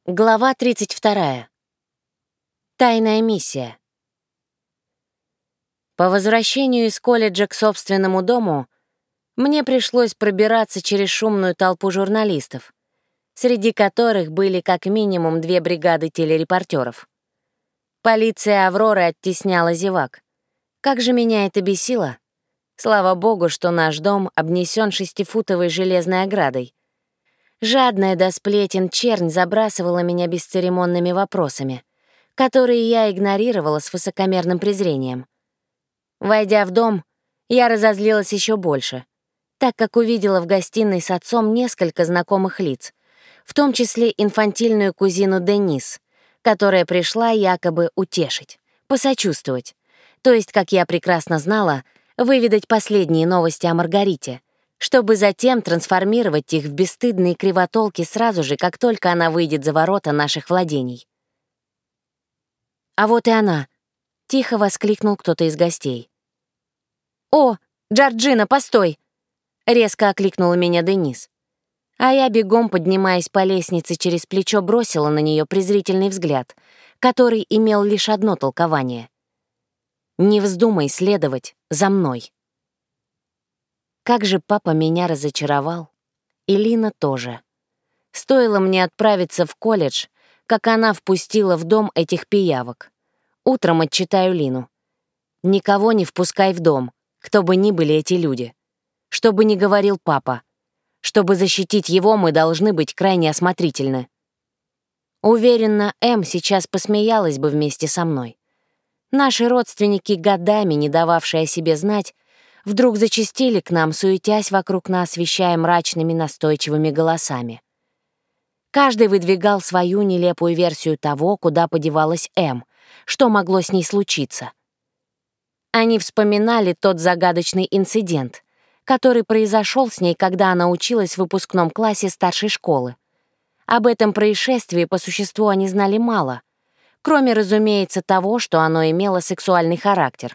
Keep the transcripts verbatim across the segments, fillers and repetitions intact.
Глава тридцать вторая. Тайная миссия. По возвращению из колледжа к собственному дому мне пришлось пробираться через шумную толпу журналистов, среди которых были как минимум две бригады телерепортеров. Полиция «Авроры» оттесняла зевак. Как же меня это бесило! Слава богу, что наш дом обнесен шестифутовой железной оградой. Жадная до сплетен чернь забрасывала меня бесцеремонными вопросами, которые я игнорировала с высокомерным презрением. Войдя в дом, я разозлилась еще больше, так как увидела в гостиной с отцом несколько знакомых лиц, в том числе инфантильную кузину Денис, которая пришла якобы утешить, посочувствовать, то есть, как я прекрасно знала, выведать последние новости о Маргарите, чтобы затем трансформировать их в бесстыдные кривотолки сразу же, как только она выйдет за ворота наших владений. «А вот и она!» — тихо воскликнул кто-то из гостей. «О, Джорджина, постой!» — резко окликнула меня Денис. А я, бегом поднимаясь по лестнице через плечо, бросила на нее презрительный взгляд, который имел лишь одно толкование. «Не вздумай следовать за мной». Как же папа меня разочаровал. И Лина тоже. Стоило мне отправиться в колледж, как она впустила в дом этих пиявок. Утром отчитаю Лину. Никого не впускай в дом, кто бы ни были эти люди. Что бы ни говорил папа. Чтобы защитить его, мы должны быть крайне осмотрительны. Уверена, Эм сейчас посмеялась бы вместе со мной. Наши родственники, годами не дававшие о себе знать, вдруг зачастили к нам, суетясь вокруг нас, вещая мрачными настойчивыми голосами. Каждый выдвигал свою нелепую версию того, куда подевалась Эм, что могло с ней случиться. Они вспоминали тот загадочный инцидент, который произошел с ней, когда она училась в выпускном классе старшей школы. Об этом происшествии по существу они знали мало, кроме, разумеется, того, что оно имело сексуальный характер.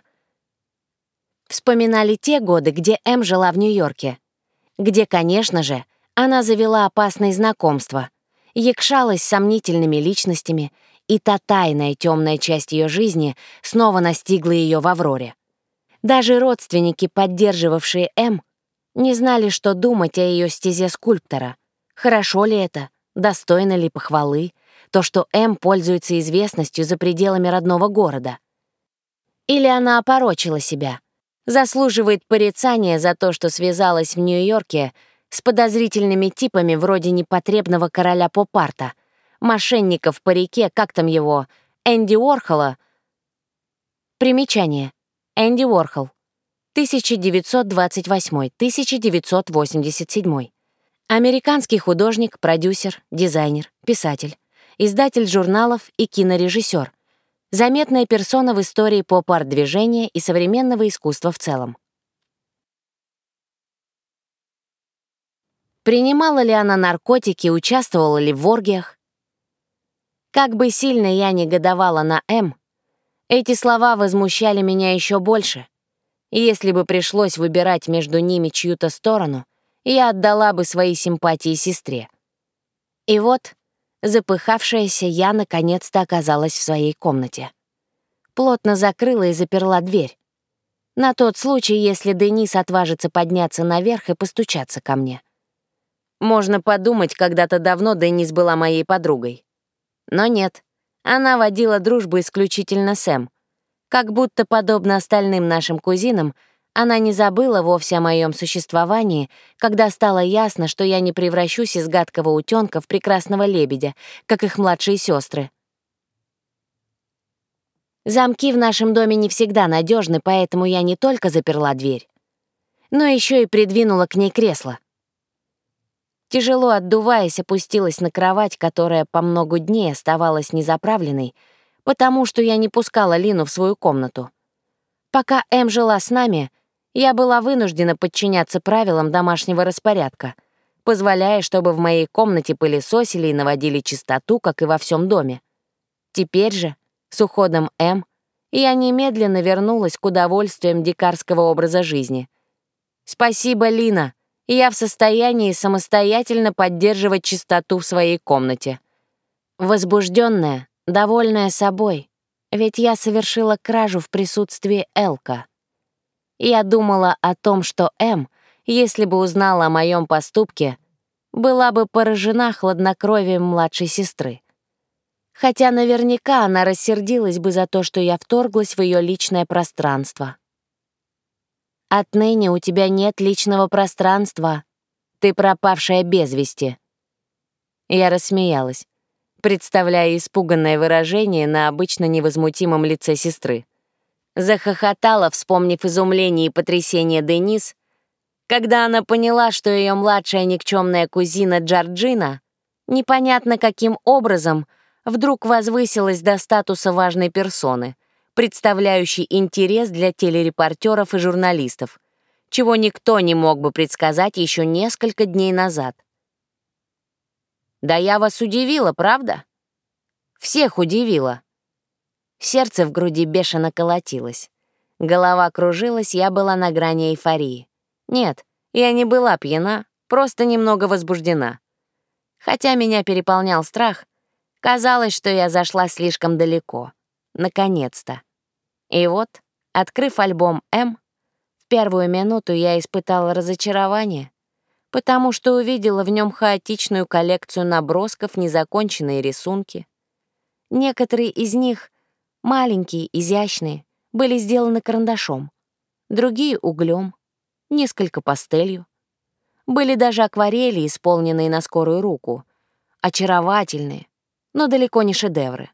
Вспоминали те годы, где Эм жила в Нью-Йорке, где, конечно же, она завела опасные знакомства, якшалась с сомнительными личностями, и та тайная темная часть ее жизни снова настигла ее в Авроре. Даже родственники, поддерживавшие Эм, не знали, что думать о ее стезе скульптора. Хорошо ли это? Достойно ли похвалы? То, что Эм пользуется известностью за пределами родного города? Или она опорочила себя? Заслуживает порицания за то, что связалась в Нью-Йорке с подозрительными типами вроде непотребного короля поп-арта, мошенника в парике, как там его, Энди Уорхола. Примечание. Энди Уорхол. тысяча девятьсот двадцать восьмой — тысяча девятьсот восемьдесят седьмой. Американский художник, продюсер, дизайнер, писатель, издатель журналов и кинорежиссер. Заметная персона в истории поп-арт-движения и современного искусства в целом. Принимала ли она наркотики, участвовала ли в оргиях? Как бы сильно я негодовала на Эм, эти слова возмущали меня еще больше. И если бы пришлось выбирать между ними чью-то сторону, я отдала бы свои симпатии сестре. И вот, запыхавшаяся, я наконец-то оказалась в своей комнате. Плотно закрыла и заперла дверь. На тот случай, если Денис отважится подняться наверх и постучаться ко мне. Можно подумать, когда-то давно Денис была моей подругой. Но нет, она водила дружбу исключительно с Эм. Как будто, подобно остальным нашим кузинам, она не забыла вовсе о моем существовании, когда стало ясно, что я не превращусь из гадкого утенка в прекрасного лебедя, как их младшие сестры. Замки в нашем доме не всегда надежны, поэтому я не только заперла дверь, но еще и придвинула к ней кресло. Тяжело отдуваясь, опустилась на кровать, которая по много дней оставалась незаправленной, потому что я не пускала Лину в свою комнату. Пока Эм жила с нами, я была вынуждена подчиняться правилам домашнего распорядка, позволяя, чтобы в моей комнате пылесосили и наводили чистоту, как и во всем доме. Теперь же, с уходом Эм, я немедленно вернулась к удовольствиям дикарского образа жизни. Спасибо, Лина, я в состоянии самостоятельно поддерживать чистоту в своей комнате. Возбужденная, довольная собой, ведь я совершила кражу в присутствии Элка. Я думала о том, что М, если бы узнала о моем поступке, была бы поражена хладнокровием младшей сестры. Хотя наверняка она рассердилась бы за то, что я вторглась в ее личное пространство. «Отныне у тебя нет личного пространства. Ты пропавшая без вести». Я рассмеялась, представляя испуганное выражение на обычно невозмутимом лице сестры. Захохотала, вспомнив изумление и потрясение Денис, когда она поняла, что ее младшая никчемная кузина Джорджина непонятно каким образом вдруг возвысилась до статуса важной персоны, представляющей интерес для телерепортеров и журналистов, чего никто не мог бы предсказать еще несколько дней назад. Да я вас удивила, правда? Всех удивила. Сердце в груди бешено колотилось. Голова кружилась, я была на грани эйфории. Нет, я не была пьяна, просто немного возбуждена. Хотя меня переполнял страх, казалось, что я зашла слишком далеко. Наконец-то. И вот, открыв альбом М, в первую минуту я испытала разочарование, потому что увидела в нем хаотичную коллекцию набросков, незаконченные рисунки. Некоторые из них, маленькие, изящные, были сделаны карандашом, другие — углем, несколько — пастелью. Были даже акварели, исполненные на скорую руку, очаровательные, но далеко не шедевры.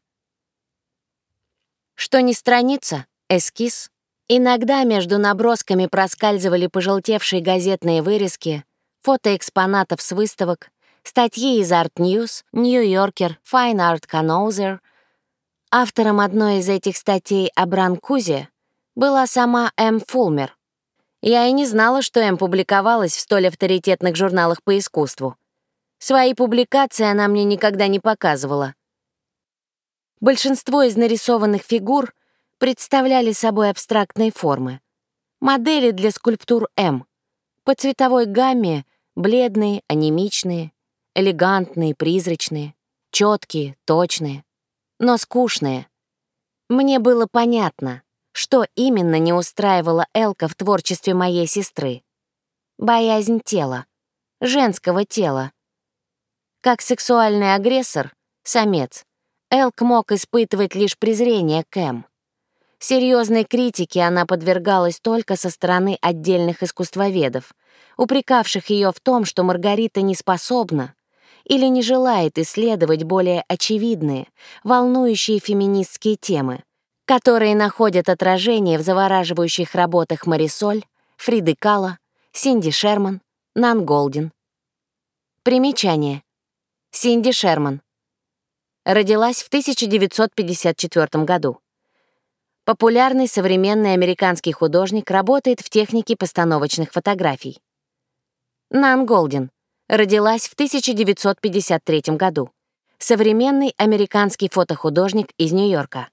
Что ни страница, эскиз. Иногда между набросками проскальзывали пожелтевшие газетные вырезки, фото экспонатов с выставок, статьи из Art News, New Yorker, Fine Art Canouser. Автором одной из этих статей о Бранкузе была сама М. Фулмер. Я и не знала, что М публиковалась в столь авторитетных журналах по искусству. Свои публикации она мне никогда не показывала. Большинство из нарисованных фигур представляли собой абстрактные формы. Модели для скульптур М. По цветовой гамме бледные, анемичные, элегантные, призрачные, четкие, точные, но скучные. Мне было понятно, что именно не устраивало Элка в творчестве моей сестры. Боязнь тела, женского тела. Как сексуальный агрессор, самец, Элк мог испытывать лишь презрение к М. Серьезной критике она подвергалась только со стороны отдельных искусствоведов, упрекавших ее в том, что Маргарита не способна или не желает исследовать более очевидные, волнующие феминистские темы, которые находят отражение в завораживающих работах Марисоль, Фриды Кало, Синди Шерман, Нан Голдин. Примечание. Синди Шерман. Родилась в тысяча девятьсот пятьдесят четвёртом году. Популярный современный американский художник, работает в технике постановочных фотографий. Нан Голдин. Родилась в тысяча девятьсот пятьдесят третьем году. Современный американский фотохудожник из Нью-Йорка.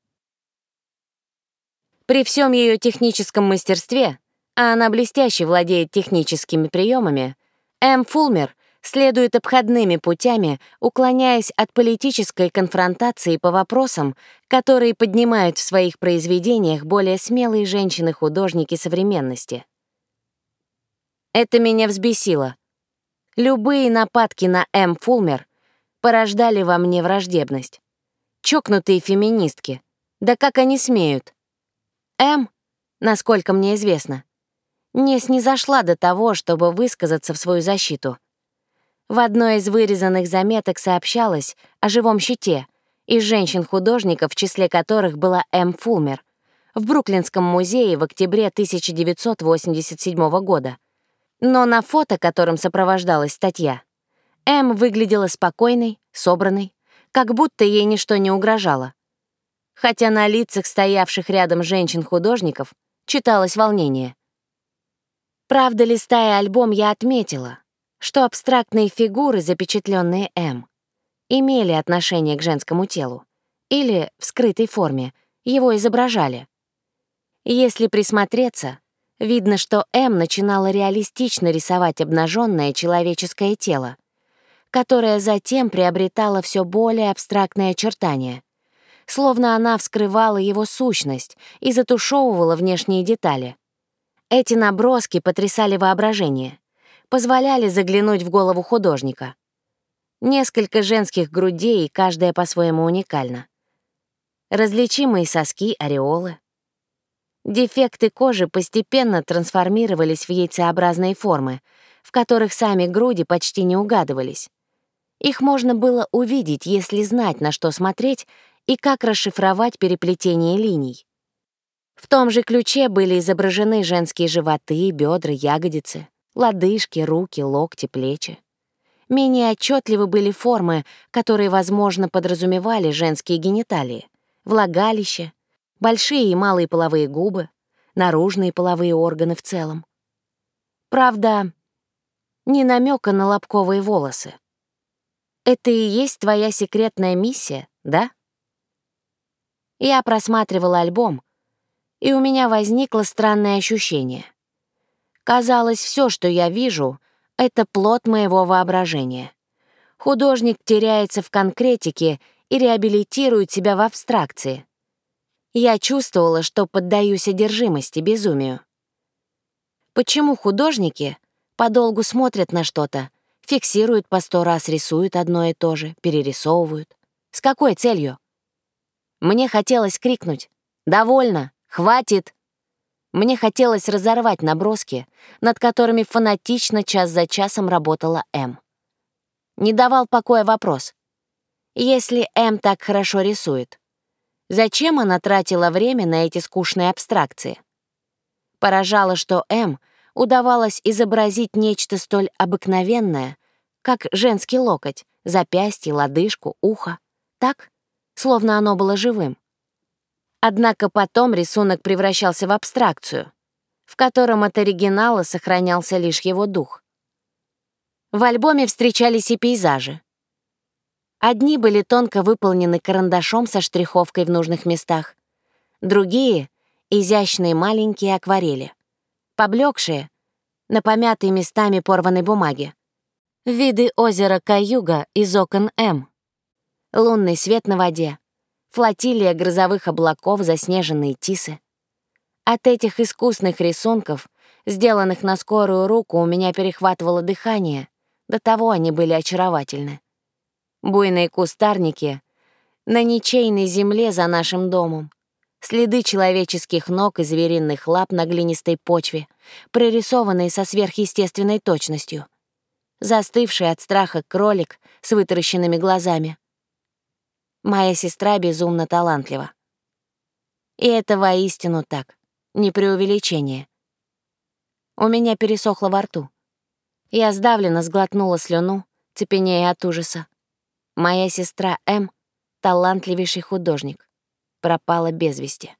При всем ее техническом мастерстве, а она блестяще владеет техническими приемами, М. Фулмер следует обходными путями, уклоняясь от политической конфронтации по вопросам, которые поднимают в своих произведениях более смелые женщины-художники современности. Это меня взбесило. Любые нападки на М. Фулмер порождали во мне враждебность. Чокнутые феминистки. Да как они смеют? М, насколько мне известно, не снизошла до того, чтобы высказаться в свою защиту. В одной из вырезанных заметок сообщалось о живом щите из женщин-художников, в числе которых была М. Фулмер, в Бруклинском музее в октябре тысяча девятьсот восемьдесят седьмого года. Но на фото, которым сопровождалась статья, М. выглядела спокойной, собранной, как будто ей ничто не угрожало. Хотя на лицах стоявших рядом женщин-художников читалось волнение. Правда, листая альбом, я отметила, что абстрактные фигуры, запечатленные М, имели отношение к женскому телу или, в скрытой форме, его изображали. Если присмотреться, видно, что М начинала реалистично рисовать обнаженное человеческое тело, которая затем приобретала все более абстрактные очертания, словно она вскрывала его сущность и затушевывала внешние детали. Эти наброски потрясали воображение, позволяли заглянуть в голову художника. Несколько женских грудей, каждая по-своему уникальна. Различимые соски, ореолы. Дефекты кожи постепенно трансформировались в яйцеобразные формы, в которых сами груди почти не угадывались. Их можно было увидеть, если знать, на что смотреть и как расшифровать переплетение линий. В том же ключе были изображены женские животы, бедра, ягодицы, лодыжки, руки, локти, плечи. Менее отчетливы были формы, которые, возможно, подразумевали женские гениталии, влагалище, большие и малые половые губы, наружные половые органы в целом. Правда, ни намека на лобковые волосы. Это и есть твоя секретная миссия, да? Я просматривала альбом, и у меня возникло странное ощущение. Казалось, все, что я вижу, — это плод моего воображения. Художник теряется в конкретике и реабилитирует себя в абстракции. Я чувствовала, что поддаюсь одержимости, безумию. Почему художники подолгу смотрят на что-то, фиксируют по сто раз, рисуют одно и то же, перерисовывают? С какой целью? Мне хотелось крикнуть: «Довольно! Хватит!» Мне хотелось разорвать наброски, над которыми фанатично час за часом работала М. Не давал покоя вопрос. Если М так хорошо рисует, зачем она тратила время на эти скучные абстракции? Поражало, что М удавалось изобразить нечто столь обыкновенное, как женский локоть, запястье, лодыжку, ухо, так, словно оно было живым. Однако потом рисунок превращался в абстракцию, в котором от оригинала сохранялся лишь его дух. В альбоме встречались и пейзажи. Одни были тонко выполнены карандашом со штриховкой в нужных местах, другие — изящные маленькие акварели, поблекшие, на помятой местами порванной бумаге. Виды озера Каюга из окон М, лунный свет на воде, флотилия грозовых облаков, заснеженные тисы. От этих искусных рисунков, сделанных на скорую руку, у меня перехватывало дыхание, до того они были очаровательны. Буйные кустарники на ничейной земле за нашим домом, следы человеческих ног и звериных лап на глинистой почве, прорисованные со сверхъестественной точностью, застывший от страха кролик с вытаращенными глазами. Моя сестра безумно талантлива. И это воистину так, не преувеличение. У меня пересохло во рту. Я сдавленно сглотнула слюну, цепенея от ужаса. Моя сестра М, талантливейший художник, пропала без вести.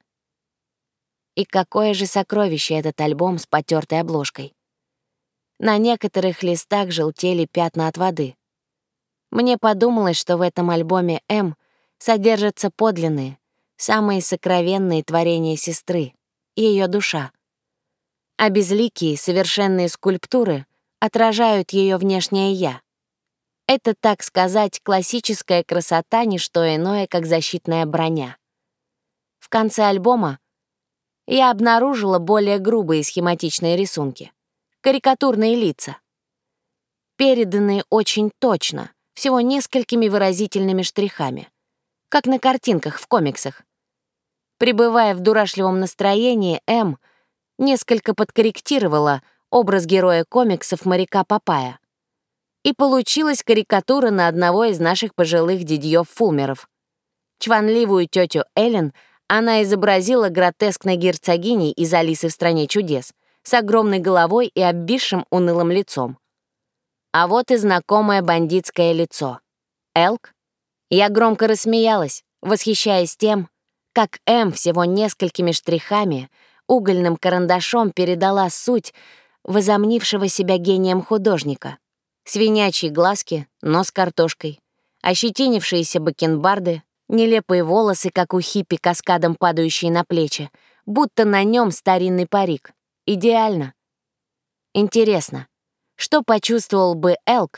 И какое же сокровище этот альбом с потертой обложкой. На некоторых листах желтели пятна от воды. Мне подумалось, что в этом альбоме М содержатся подлинные, самые сокровенные творения сестры, ее душа. А безликие, совершенные скульптуры отражают ее внешнее «я». Это, так сказать, классическая красота — не что иное, как защитная броня. В конце альбома я обнаружила более грубые схематичные рисунки, карикатурные лица, переданные очень точно, всего несколькими выразительными штрихами, как на картинках в комиксах. Пребывая в дурашливом настроении, М несколько подкорректировала образ героя комиксов моряка Папая. И получилась карикатура на одного из наших пожилых дядьёв-фулмеров. Чванливую тетю Эллен она изобразила гротескной герцогиней из «Алисы в стране чудес» с огромной головой и обвисшим унылым лицом. А вот и знакомое бандитское лицо. Элк. Я громко рассмеялась, восхищаясь тем, как М всего несколькими штрихами угольным карандашом передала суть возомнившего себя гением художника. Свинячьи глазки, нос картошкой, ощетинившиеся бакенбарды, нелепые волосы, как у хиппи, каскадом падающие на плечи, будто на нем старинный парик. Идеально. Интересно, что почувствовал бы Элк,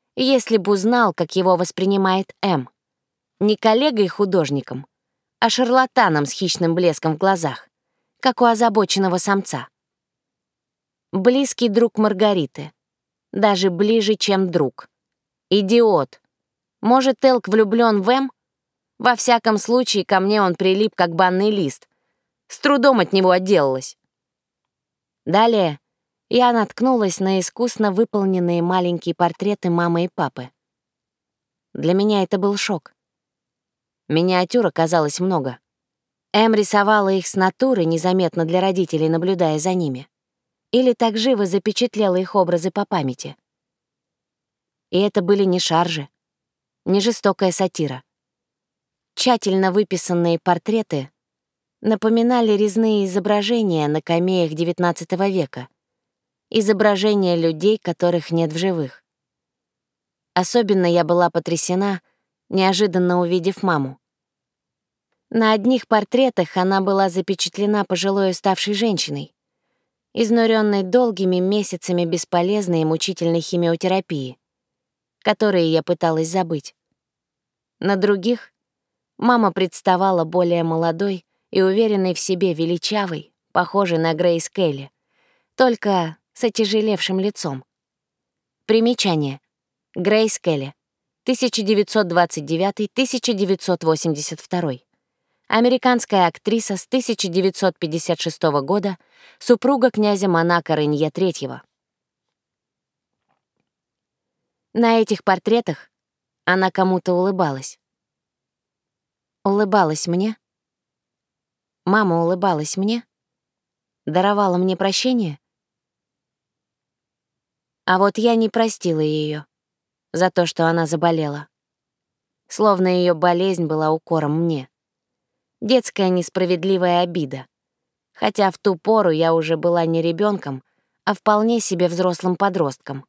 если бы узнал, как его воспринимает М. Не коллегой-художником, а шарлатаном с хищным блеском в глазах, как у озабоченного самца. Близкий друг Маргариты. Даже ближе, чем друг. Идиот. Может, Элк влюблён в М? Во всяком случае, ко мне он прилип, как банный лист. С трудом от него отделалась. Далее я наткнулась на искусно выполненные маленькие портреты мамы и папы. Для меня это был шок. Миниатюр оказалось много. Эм рисовала их с натуры, незаметно для родителей, наблюдая за ними. Или так живо запечатлела их образы по памяти. И это были не шаржи, не жестокая сатира. Тщательно выписанные портреты напоминали резные изображения на камеях девятнадцатого века, изображения людей, которых нет в живых. Особенно я была потрясена, неожиданно увидев маму. На одних портретах она была запечатлена пожилой уставшей женщиной, изнуренной долгими месяцами бесполезной и мучительной химиотерапии, которые я пыталась забыть. На других мама представала более молодой и уверенной в себе, величавой, похожей на Грейс Келли, только с отяжелевшим лицом. Примечание. Грейс Келли, тысяча девятьсот двадцать девятый — тысяча девятьсот восемьдесят второй. Американская актриса с тысяча девятьсот пятьдесят шестого года, супруга князя Монако Ренье третьего. На этих портретах она кому-то улыбалась. Улыбалась мне. Мама улыбалась мне. Даровала мне прощение. А вот я не простила ее за то, что она заболела. Словно ее болезнь была укором мне. Детская несправедливая обида. Хотя в ту пору я уже была не ребенком, а вполне себе взрослым подростком.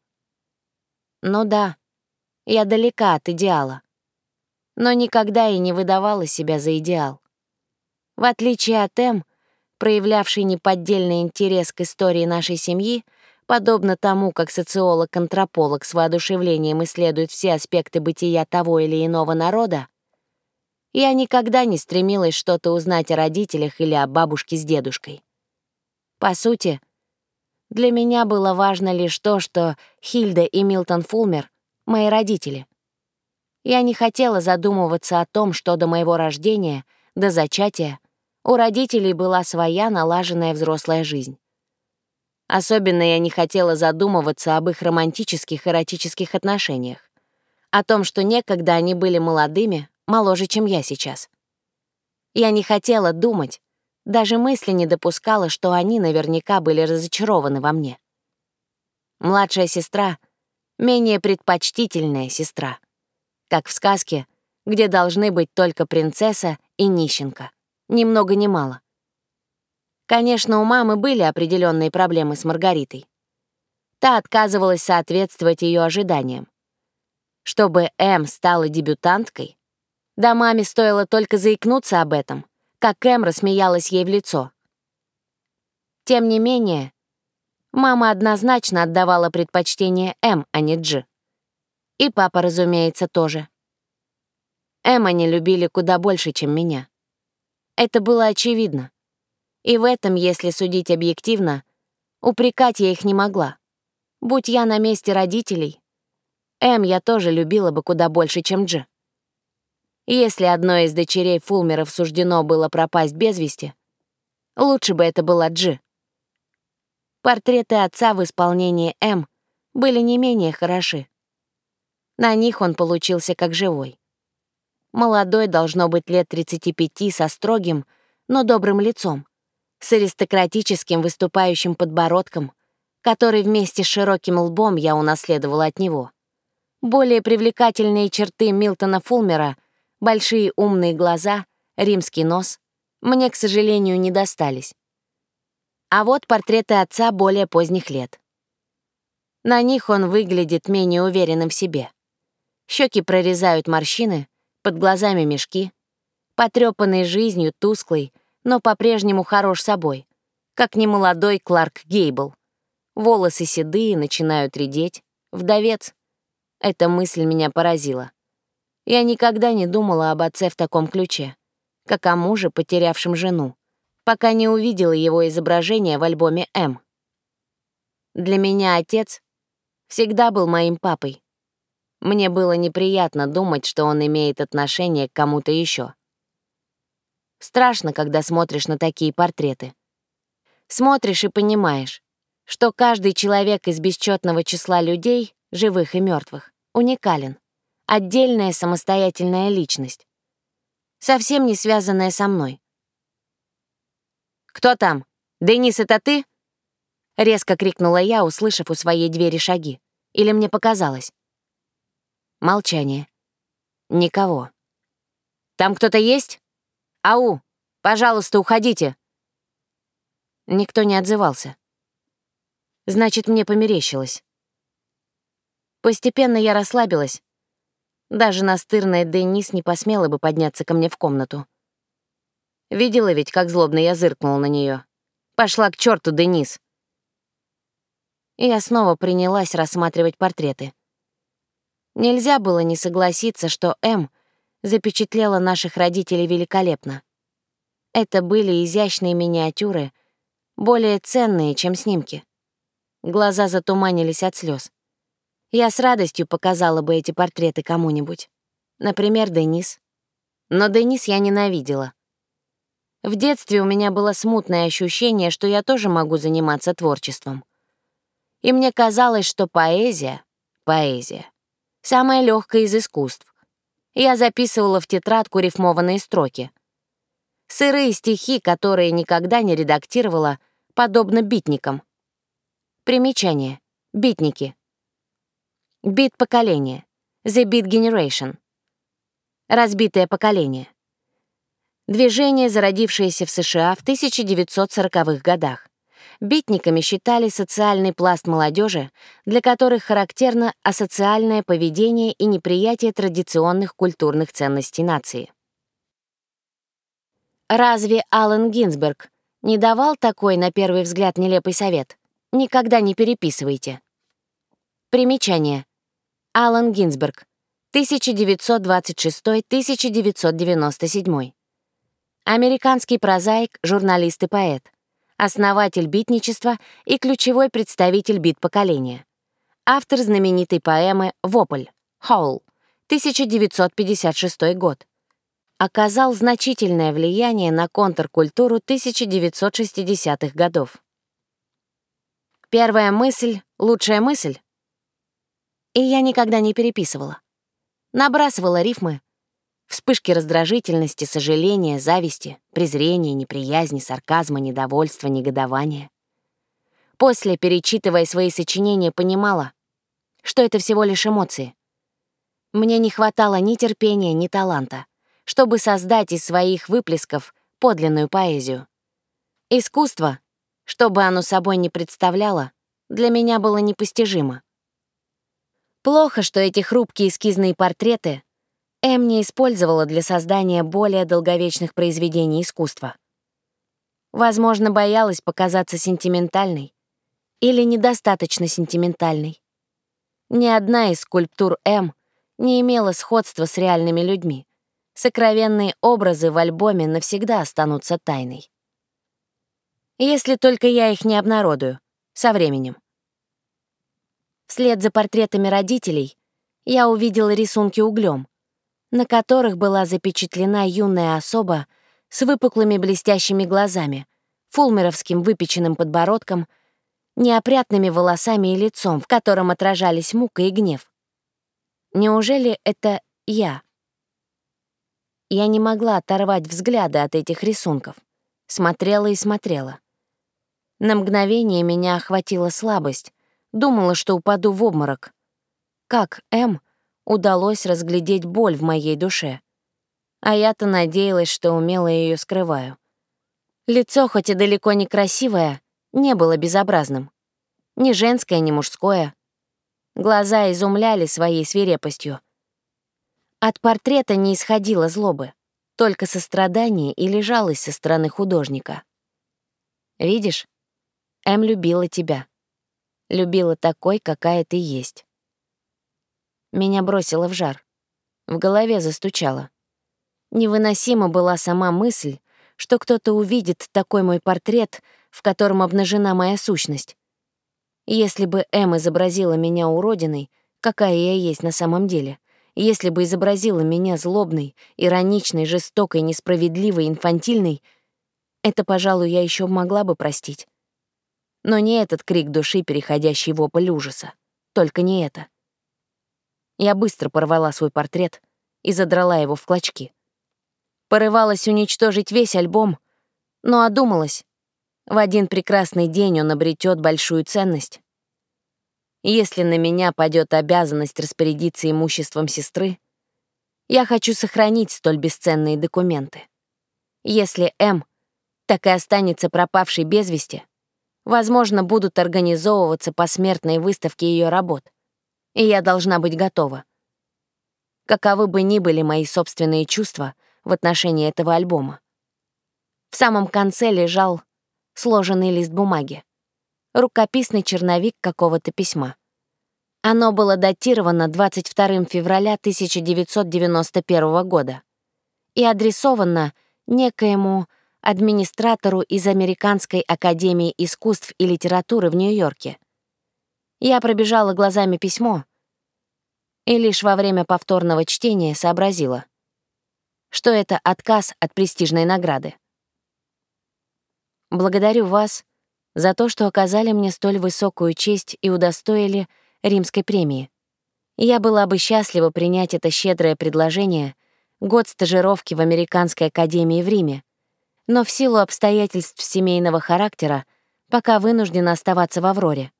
Ну да, я далека от идеала. Но никогда и не выдавала себя за идеал. В отличие от М, проявлявшей неподдельный интерес к истории нашей семьи, подобно тому, как социолог-антрополог с воодушевлением исследует все аспекты бытия того или иного народа, я никогда не стремилась что-то узнать о родителях или о бабушке с дедушкой. По сути, для меня было важно лишь то, что Хильда и Милтон Фулмер — мои родители. Я не хотела задумываться о том, что до моего рождения, до зачатия, у родителей была своя налаженная взрослая жизнь. Особенно я не хотела задумываться об их романтических эротических отношениях, о том, что некогда они были молодыми, моложе, чем я сейчас. Я не хотела думать, даже мысли не допускала, что они наверняка были разочарованы во мне. Младшая сестра — менее предпочтительная сестра, как в сказке, где должны быть только принцесса и нищенка, ни много ни мало. Конечно, у мамы были определенные проблемы с Маргаритой. Та отказывалась соответствовать ее ожиданиям. Чтобы Эм стала дебютанткой, да маме стоило только заикнуться об этом, как Эм рассмеялась ей в лицо. Тем не менее, мама однозначно отдавала предпочтение Эм, а не Дж. И папа, разумеется, тоже. Эм они любили куда больше, чем меня. Это было очевидно. И в этом, если судить объективно, упрекать я их не могла. Будь я на месте родителей, Эм я тоже любила бы куда больше, чем Дж. Если одной из дочерей Фулмеров суждено было пропасть без вести, лучше бы это была Дж. Портреты отца в исполнении Эм были не менее хороши. На них он получился как живой. Молодой, должно быть, лет тридцати пяти, со строгим, но добрым лицом, с аристократическим выступающим подбородком, который вместе с широким лбом я унаследовала от него. Более привлекательные черты Милтона Фулмера, большие умные глаза, римский нос, мне, к сожалению, не достались. А вот портреты отца более поздних лет. На них он выглядит менее уверенным в себе. Щеки прорезают морщины, под глазами мешки, потрепанный жизнью, тусклый, но по-прежнему хорош собой, как немолодой Кларк Гейбл. Волосы седые, начинают редеть, вдовец. Эта мысль меня поразила. Я никогда не думала об отце в таком ключе, как о муже, потерявшем жену, пока не увидела его изображение в альбоме М. Для меня отец всегда был моим папой. Мне было неприятно думать, что он имеет отношение к кому-то еще. Страшно, когда смотришь на такие портреты. Смотришь и понимаешь, что каждый человек из бесчетного числа людей, живых и мертвых, уникален, отдельная самостоятельная личность, совсем не связанная со мной. «Кто там? Денис, это ты?» — резко крикнула я, услышав у своей двери шаги. Или мне показалось? Молчание. Никого. «Там кто-то есть? Ау, пожалуйста, уходите!» Никто не отзывался. Значит, мне померещилось. Постепенно я расслабилась. Даже настырная Денис не посмела бы подняться ко мне в комнату. Видела ведь, как злобно я зыркнула на нее. Пошла к черту, Денис. И я снова принялась рассматривать портреты. Нельзя было не согласиться, что М запечатлела наших родителей великолепно. Это были изящные миниатюры, более ценные, чем снимки. Глаза затуманились от слез. Я с радостью показала бы эти портреты кому-нибудь. Например, Денис. Но Денис я ненавидела. В детстве у меня было смутное ощущение, что я тоже могу заниматься творчеством. И мне казалось, что поэзия — поэзия. Самое легкое из искусств. Я записывала в тетрадку рифмованные строки. Сырые стихи, которые никогда не редактировала, подобно битникам. Примечание. Битники. Бит поколение. The Beat Generation. Разбитое поколение. Движение, зародившееся в США в тысяча девятьсот сороковых годах. Битниками считали социальный пласт молодежи, для которых характерно асоциальное поведение и неприятие традиционных культурных ценностей нации. Разве Аллен Гинзберг не давал такой, на первый взгляд, нелепый совет? Никогда не переписывайте. Примечание. Аллен Гинзберг. тысяча девятьсот двадцать шестой — тысяча девятьсот девяносто седьмой. Американский прозаик, журналист и поэт. Основатель битничества и ключевой представитель бит-поколения. Автор знаменитой поэмы «Вопль» «Howl» тысяча девятьсот пятьдесят шестой год. Оказал значительное влияние на контркультуру тысяча девятьсот шестидесятых годов. Первая мысль — лучшая мысль. И я никогда не переписывала. Набрасывала рифмы. Вспышки раздражительности, сожаления, зависти, презрения, неприязни, сарказма, недовольства, негодования. После, перечитывая свои сочинения, понимала, что это всего лишь эмоции. Мне не хватало ни терпения, ни таланта, чтобы создать из своих выплесков подлинную поэзию. Искусство, что бы оно собой ни представляло, для меня было непостижимо. Плохо, что эти хрупкие эскизные портреты М не использовала для создания более долговечных произведений искусства. Возможно, боялась показаться сентиментальной или недостаточно сентиментальной. Ни одна из скульптур М не имела сходства с реальными людьми. Сокровенные образы в альбоме навсегда останутся тайной. Если только я их не обнародую, со временем. Вслед за портретами родителей я увидела рисунки углем, на которых была запечатлена юная особа с выпуклыми блестящими глазами, фулмеровским выпеченным подбородком, неопрятными волосами и лицом, в котором отражались мука и гнев. Неужели это я? Я не могла оторвать взгляда от этих рисунков. Смотрела и смотрела. На мгновение меня охватила слабость. Думала, что упаду в обморок. Как М удалось разглядеть боль в моей душе? А я-то надеялась, что умело ее скрываю. Лицо, хоть и далеко не красивое, не было безобразным. Ни женское, ни мужское. Глаза изумляли своей свирепостью. От портрета не исходило злобы, только сострадание или жалость со стороны художника. Видишь, М любила тебя. Любила такой, какая ты есть. Меня бросило в жар. В голове застучало. Невыносима была сама мысль, что кто-то увидит такой мой портрет, в котором обнажена моя сущность. Если бы Эм изобразила меня уродиной, какая я есть на самом деле, если бы изобразила меня злобной, ироничной, жестокой, несправедливой, инфантильной, это, пожалуй, я еще могла бы простить. Но не этот крик души, переходящий в вопль ужаса. Только не это. Я быстро порвала свой портрет и задрала его в клочки. Порывалась уничтожить весь альбом, но одумалась. В один прекрасный день он обретет большую ценность. Если на меня падет обязанность распорядиться имуществом сестры, я хочу сохранить столь бесценные документы. Если М так и останется пропавшей без вести, возможно, будут организовываться посмертные выставки ее работ, и я должна быть готова. Каковы бы ни были мои собственные чувства в отношении этого альбома. В самом конце лежал сложенный лист бумаги, рукописный черновик какого-то письма. Оно было датировано двадцать второго февраля тысяча девятьсот девяносто первого года и адресовано некоему администратору из Американской академии искусств и литературы в Нью-Йорке. Я пробежала глазами письмо и лишь во время повторного чтения сообразила, что это отказ от престижной награды. Благодарю вас за то, что оказали мне столь высокую честь и удостоили Римской премии. Я была бы счастлива принять это щедрое предложение, год стажировки в Американской академии в Риме, но в силу обстоятельств семейного характера пока вынуждена оставаться в Авроре.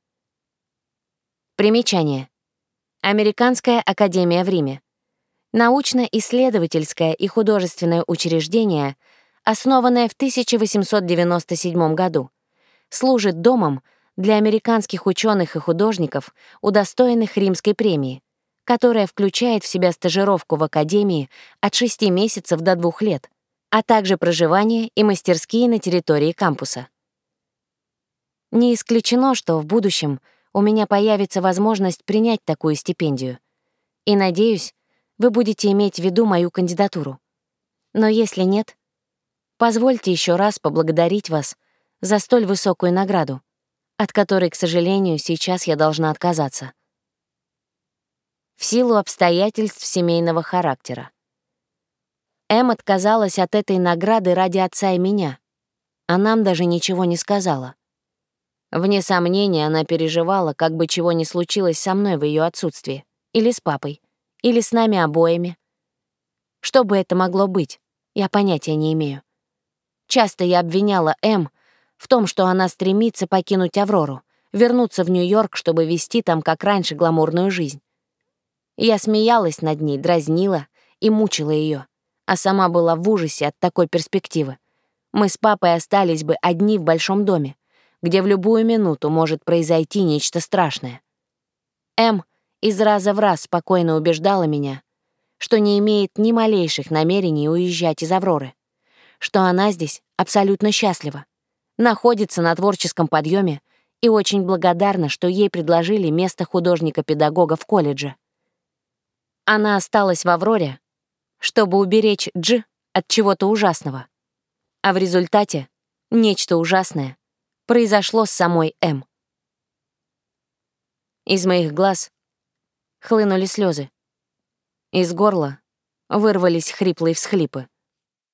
Примечание. Американская академия в Риме. Научно-исследовательское и художественное учреждение, основанное в тысяча восемьсот девяносто седьмом году, служит домом для американских ученых и художников, удостоенных Римской премии, которая включает в себя стажировку в академии от шести месяцев до двух лет, а также проживание и мастерские на территории кампуса. Не исключено, что в будущем у меня появится возможность принять такую стипендию, и, надеюсь, вы будете иметь в виду мою кандидатуру. Но если нет, позвольте еще раз поблагодарить вас за столь высокую награду, от которой, к сожалению, сейчас я должна отказаться. В силу обстоятельств семейного характера. Эм отказалась от этой награды ради отца и меня, а нам даже ничего не сказала. Вне сомнения, она переживала, как бы чего ни случилось со мной в ее отсутствии, или с папой, или с нами обоими. Что бы это могло быть, я понятия не имею. Часто я обвиняла Эм в том, что она стремится покинуть Аврору, вернуться в Нью-Йорк, чтобы вести там, как раньше, гламурную жизнь. Я смеялась над ней, дразнила и мучила ее, а сама была в ужасе от такой перспективы. Мы с папой остались бы одни в большом доме, где в любую минуту может произойти нечто страшное. Эм из раза в раз спокойно убеждала меня, что не имеет ни малейших намерений уезжать из Авроры, что она здесь абсолютно счастлива, находится на творческом подъеме и очень благодарна, что ей предложили место художника-педагога в колледже. Она осталась в Авроре, чтобы уберечь Дж от чего-то ужасного, а в результате нечто ужасное произошло с самой Эм. Из моих глаз хлынули слезы. Из горла вырвались хриплые всхлипы.